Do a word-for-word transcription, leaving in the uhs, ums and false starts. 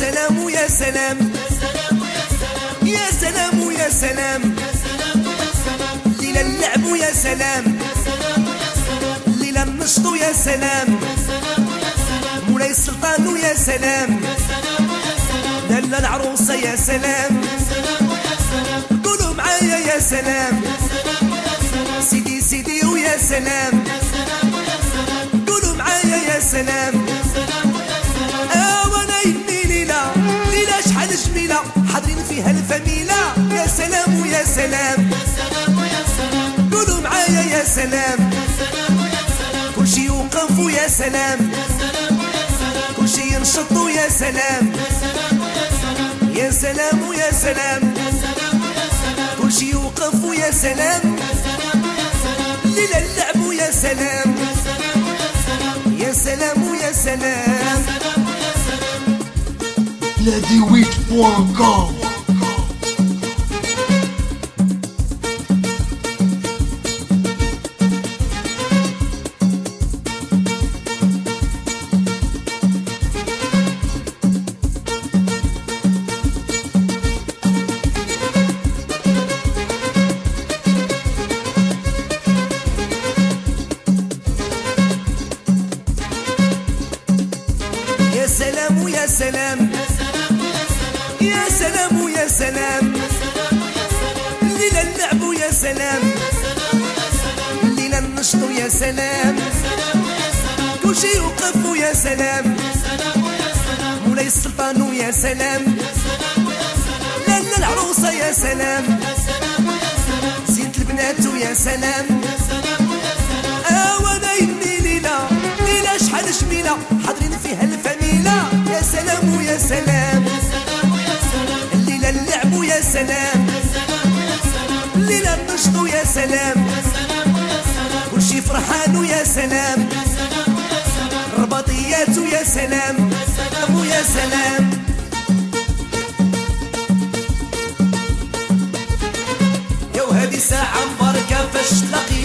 سلام ويا سلام يا سلام ويا سلام ليلة اللعب ويا سلام ليلة النشط ويا سلام مولاي السلطان ويا سلام لالا العروسة يا سلام قولوا معايا يا سلام سيدي سيدي ويا سلام قولوا معايا يا سلام وانا يدني ليلة ليلة شحال جميلة حاضرين فيها الفميلة يا سلام ويا سلام قولوا معايا يا سلام كلشي يوقف ويا سلام كلشي ينشط ويا سلام يا سلام ويا سلام كلشي يوقف ويا سلام ليلة اللعب ويا سلام يا سلام ويا سلام لادي ويك بوان كوم. يا سلام ويا سلام يا سلام ويا سلام ليلة اللعب ويا سلام ليلة النشط ويا سلام كلشي يوقف ويا سلام مولاي السلطان ويا سلام لالا العروسة يا سلام زينة البنات ويا سلام وانا يدني ليلة ليلة شحال جميلة حاضرين فيها الفميلة يا سلام ويا سلام الليلة اللعب ويا سلام الليلة النشط ويا سلام كلشي فرحان ويا سلام رباطيات ويا سلام ويا سلام يا وهذه ساعة مباركة فاش تلاقي